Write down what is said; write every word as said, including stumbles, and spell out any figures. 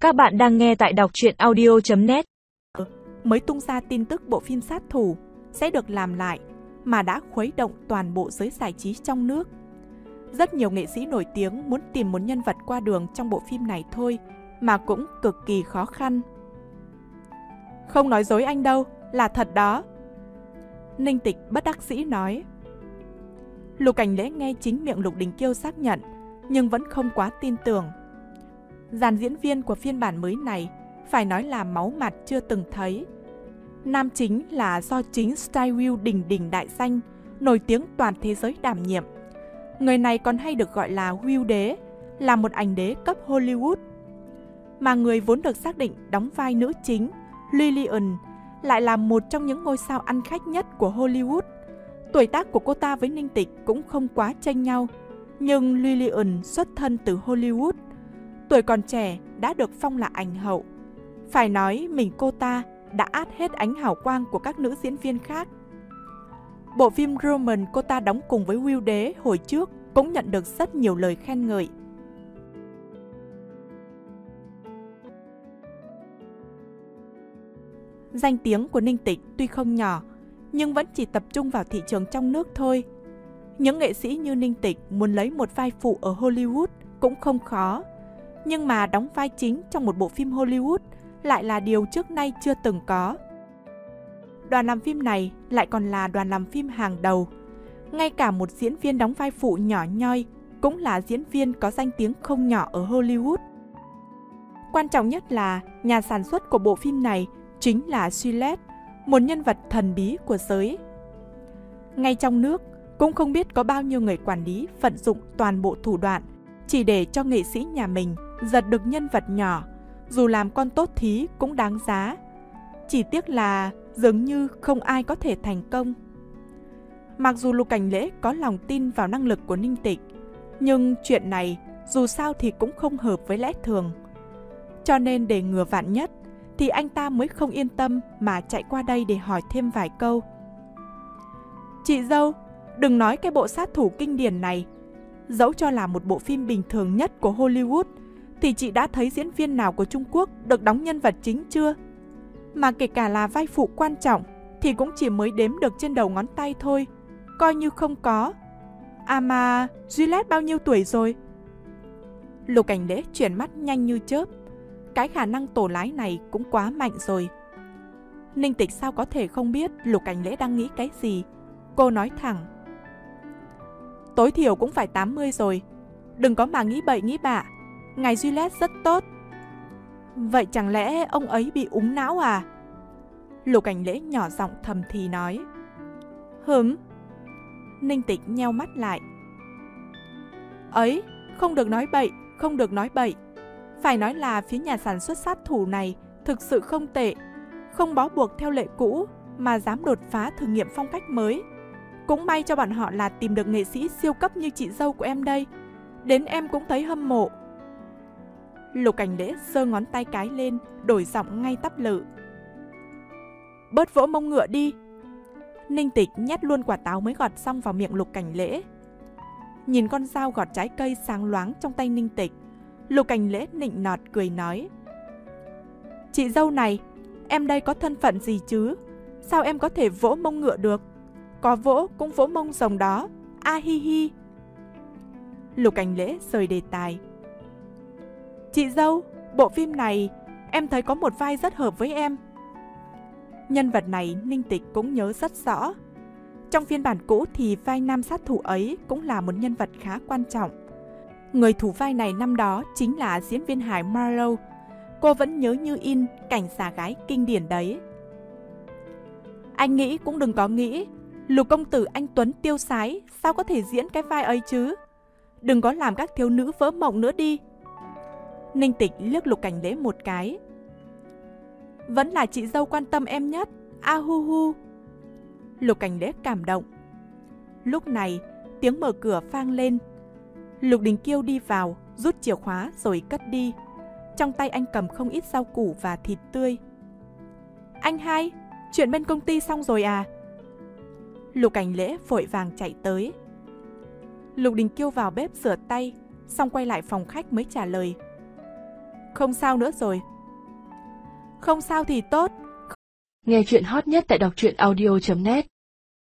Các bạn đang nghe tại đọc truyện audio chấm net. Mới tung ra tin tức bộ phim Sát Thủ sẽ được làm lại mà đã khuấy động toàn bộ giới giải trí trong nước. Rất nhiều nghệ sĩ nổi tiếng muốn tìm một nhân vật qua đường trong bộ phim này thôi mà cũng cực kỳ khó khăn. Không nói dối anh đâu, là thật đó. Ninh Tịch bất đắc dĩ nói. Lục Cảnh Lễ nghe chính miệng Lục Đình Kiêu xác nhận, nhưng vẫn không quá tin tưởng. Dàn diễn viên của phiên bản mới này phải nói là máu mặt chưa từng thấy. Nam chính là do chính Style Will Đình Đình đại danh, nổi tiếng toàn thế giới đảm nhiệm. Người này còn hay được gọi là Will Đế, là một ảnh đế cấp Hollywood. Mà người vốn được xác định đóng vai nữ chính, Lillian, lại là một trong những ngôi sao ăn khách nhất của Hollywood. Tuổi tác của cô ta với Ninh Tịch cũng không quá chênh nhau, nhưng Lillian xuất thân từ Hollywood. Tuổi còn trẻ đã được phong là ảnh hậu. Phải nói mình cô ta đã át hết ánh hào quang của các nữ diễn viên khác. Bộ phim Roman cô ta đóng cùng với Will Đế hồi trước cũng nhận được rất nhiều lời khen ngợi. Danh tiếng của Ninh Tịch tuy không nhỏ, nhưng vẫn chỉ tập trung vào thị trường trong nước thôi. Những nghệ sĩ như Ninh Tịch muốn lấy một vai phụ ở Hollywood cũng không khó. Nhưng mà đóng vai chính trong một bộ phim Hollywood lại là điều trước nay chưa từng có. Đoàn làm phim này lại còn là đoàn làm phim hàng đầu. Ngay cả một diễn viên đóng vai phụ nhỏ nhoi cũng là diễn viên có danh tiếng không nhỏ ở Hollywood. Quan trọng nhất là nhà sản xuất của bộ phim này chính là Gillette, một nhân vật thần bí của giới. Ngay trong nước cũng không biết có bao nhiêu người quản lý vận dụng toàn bộ thủ đoạn chỉ để cho nghệ sĩ nhà mình giật được nhân vật nhỏ, dù làm con tốt thí cũng đáng giá. Chỉ tiếc là dường như không ai có thể thành công. Mặc dù Lục Cảnh Lễ có lòng tin vào năng lực của Ninh Tịch, nhưng chuyện này dù sao thì cũng không hợp với lẽ thường. Cho nên để ngừa vạn nhất thì anh ta mới không yên tâm mà chạy qua đây để hỏi thêm vài câu. Chị dâu, đừng nói cái bộ Sát Thủ kinh điển này. Dẫu cho là một bộ phim bình thường nhất của Hollywood thì chị đã thấy diễn viên nào của Trung Quốc được đóng nhân vật chính chưa? Mà kể cả là vai phụ quan trọng thì cũng chỉ mới đếm được trên đầu ngón tay thôi, coi như không có. À mà Gillette bao nhiêu tuổi rồi? Lục Cảnh Lễ chuyển mắt nhanh như chớp. Cái khả năng tổ lái này cũng quá mạnh rồi. Ninh Tịch sao có thể không biết Lục Cảnh Lễ đang nghĩ cái gì? Cô nói thẳng. Tối thiểu cũng phải tám mươi rồi. Đừng có mà nghĩ bậy nghĩ bạ. Ngài Gillette rất tốt. Vậy chẳng lẽ ông ấy bị úng não à? Lục Cảnh Lễ nhỏ giọng thầm thì nói. Hửm? Ninh Tịch nheo mắt lại. Ấy, không được nói bậy, không được nói bậy. Phải nói là phía nhà sản xuất Sát Thủ này thực sự không tệ, không bó buộc theo lệ cũ mà dám đột phá thử nghiệm phong cách mới. Cũng may cho bọn họ là tìm được nghệ sĩ siêu cấp như chị dâu của em đây. Đến em cũng thấy hâm mộ. Lục Cảnh Lễ giơ ngón tay cái lên, đổi giọng ngay tắp lự. Bớt vỗ mông ngựa đi. Ninh Tịch nhét luôn quả táo mới gọt xong vào miệng Lục Cảnh Lễ. Nhìn con dao gọt trái cây sáng loáng trong tay Ninh Tịch, Lục Cảnh Lễ nịnh nọt cười nói. Chị dâu này, em đây có thân phận gì chứ? Sao em có thể vỗ mông ngựa được? Có vỗ cũng vỗ mông rồng đó. A hi hi. Lục Cảnh Lễ rời đề tài. Chị dâu, bộ phim này em thấy có một vai rất hợp với em. Nhân vật này Ninh Tịch cũng nhớ rất rõ. Trong phiên bản cũ thì vai nam sát thủ ấy cũng là một nhân vật khá quan trọng. Người thủ vai này năm đó chính là diễn viên hài Marlowe. Cô vẫn nhớ như in cảnh giả gái kinh điển đấy. Anh nghĩ cũng đừng có nghĩ. Lục công tử anh Tuấn tiêu sái sao có thể diễn cái vai ấy chứ? Đừng có làm các thiếu nữ vỡ mộng nữa đi. Ninh Tịch liếc Lục Cảnh Lễ một cái. Vẫn là chị dâu quan tâm em nhất. A hu hu. Lục Cảnh Lễ cảm động. Lúc này tiếng mở cửa vang lên. Lục Đình Kiêu đi vào, rút chìa khóa rồi cất đi. Trong tay anh cầm không ít rau củ và thịt tươi. Anh hai, chuyện bên công ty xong rồi à? Lục Cảnh Lễ vội vàng chạy tới. Lục Đình Kiêu vào bếp rửa tay, xong quay lại phòng khách mới trả lời. Không sao nữa rồi. Không sao thì tốt. Nghe chuyện hot nhất tại đọc truyện audio chấm net.